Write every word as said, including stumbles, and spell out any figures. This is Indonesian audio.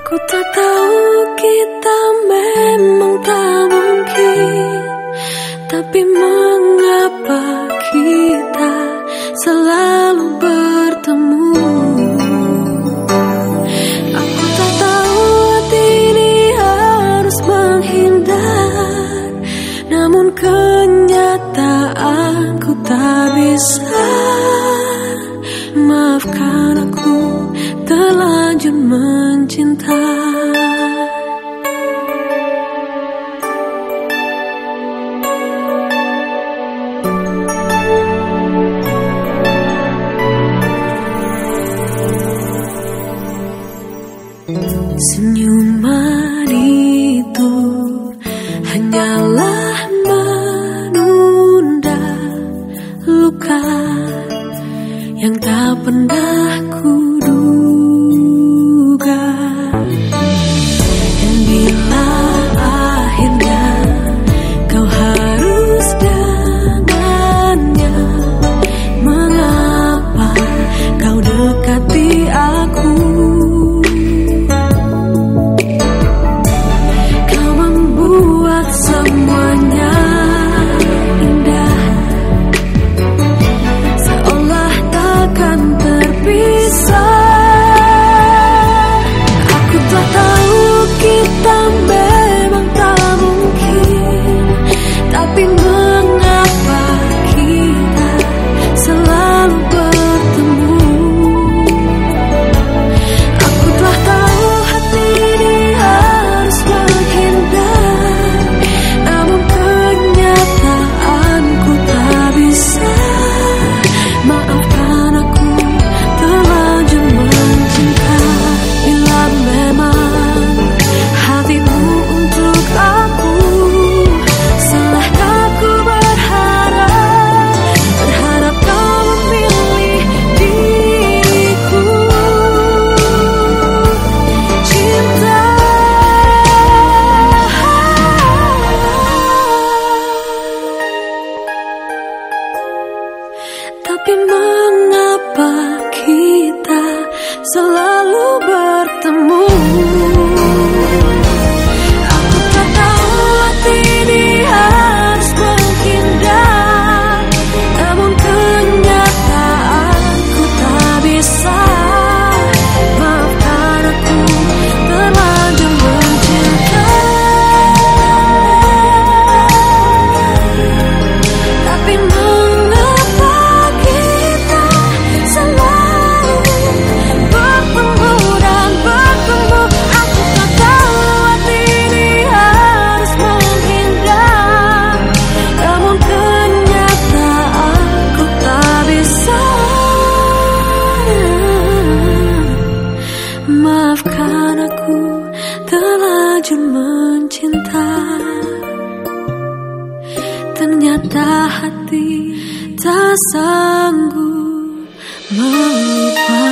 Ku tak tahu kita memang tak mungkin, tapi mengapa kita selalu bertemu? Aku tak tahu hati ini harus menghindar, namun kenyataan ku tak bisa. Maafkan aku terlanjur mencinta. Senyuman itu hanyalah menunda luka yang tak pernah kuduga. Dan bila akhirnya kau harus dengannya, mengapa kau dekati aku? Kau membuat semuanya indah, seolah takkan terpisah. Aku tak tahu kita memang tak mungkin, tapi mengapa kita selalu bertemu? Aku telah tahu hati ini harus menghindar, namun kenyataanku tak bisa. Maafkan aku terlanjur mencinta. Bila memang hatimu untuk aku, salahkah ku berharap, berharap kau memilih diriku? Cinta, tapi mengapa kita selalu bertemu? Aku tak tahu hati ini harus menghindar, namun kenyataanku tak bisa. Maafkan aku terlanjur mencinta, tapi mengapa kita selalu bertemu dan bertemu? Aku tak tahu hati ini harus menghindar, namun kenyataanku tak bisa. Maafkan aku terlanjur mencinta, ternyata hati tak sanggup melupa.